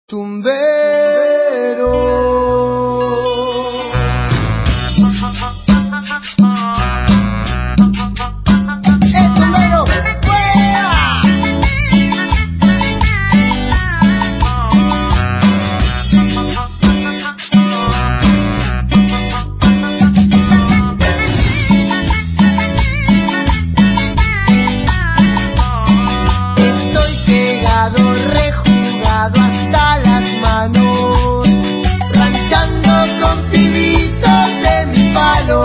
Tumbero. Tumbero, ¡fuera! Estoy pegado, rejugado hasta las manos, ranchando con pibitos de mi palo.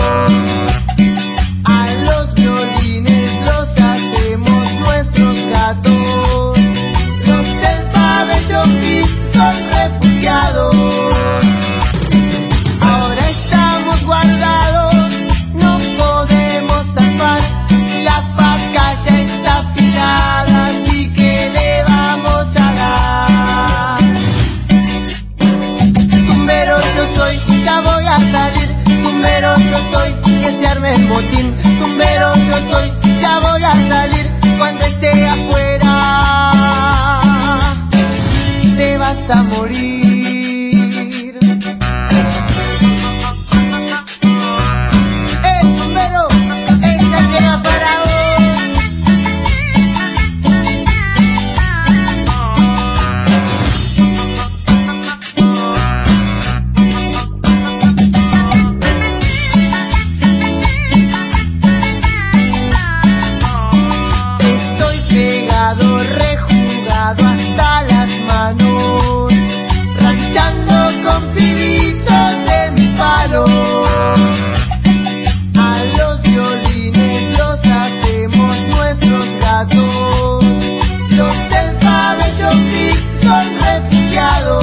A los violines los hacemos nuestros gatos, los del pabellón gris son refugiados. Ahora estamos guardados, no podemos zafar, la vaca ya está afilada, así que le vamos a dar. Tumbero yo soy, ya voy a salir, tumbero yo soy, que se arme el motín. Tumbero yo soy, ya voy a salir, cuando esté afuera te vas a morir. Tumbero, esta llega para vos. Estoy pegado, rejugado hasta las manos, ranchando con pibitos de mi palo. A los violines los hacemos nuestros gatos, los del pabellón gris son refugiados.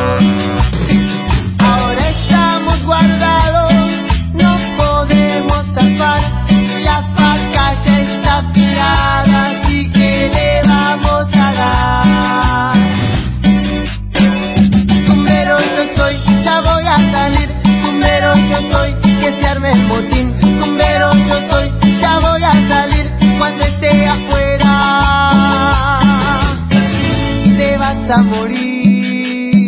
Ahora estamos guardados, no podemos zafar, la vaca ya está afilada, así que le vamos a dar. Tumbero yo soy, ya voy a salir, tumbero yo soy, que se arme el motín. Tumbero yo soy, ya voy a salir, cuando esté afuera te vas a morir.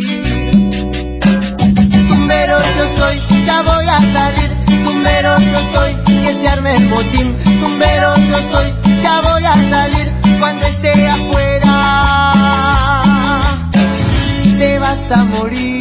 Tumbero yo soy, ya voy a salir, tumbero yo soy, que se arme el motín. Tumbero yo soy, ya voy a salir, cuando esté afuera te vas a morir.